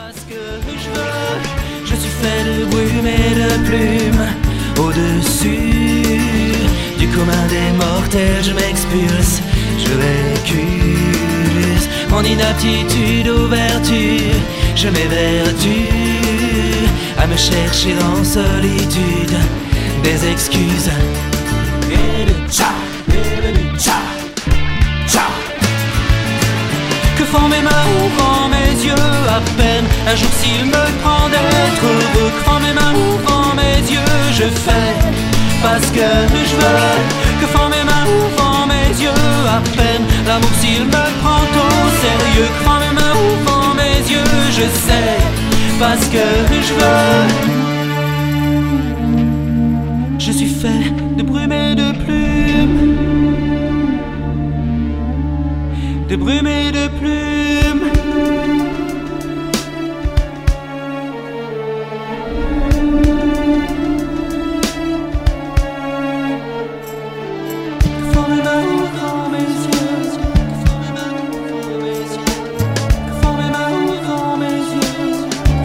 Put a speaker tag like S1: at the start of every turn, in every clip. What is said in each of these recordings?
S1: Parce que je suis fait de brume et de plumes. Au-dessus du commun des mortels, je m'expulse, je récuse mon inaptitude aux vertus. Je m'évertue à me chercher en solitude des excuses. Et le tcha, tcha. Que font mes mains, où vont mes yeux? À peine un jour s'il me prend d'être heureux. Que font mes mains, où vont mes yeux? Je fais parce que je veux. Que font mes mains, où vont mes yeux? À peine l'amour s'il me prend au sérieux. Que font mes mains, où vont mes yeux? Je sais parce que je veux. Je suis fait de brume et de plumes. De brume et de plumes. Que font mes mains, où vont mes yeux? Que font mes mains, où vont mes yeux?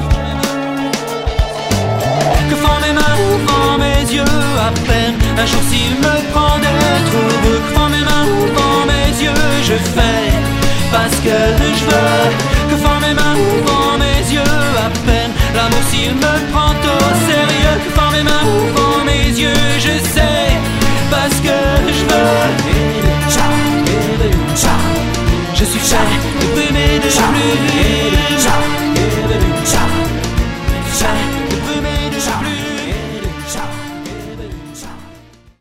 S1: Que font mes mains, où vont mes yeux? À peine un jour s'il me prend d'être heureux. Que font mes mains, où vont mes yeux? Je fais parce que je veux. Que font mes mains, où vont mes yeux? À peine l'amour s'il me prend au sérieux. Que font mes mains, où vont mes yeux? Je sais parce que je veux. Et le tcha, je suis fait de brume et de pluie.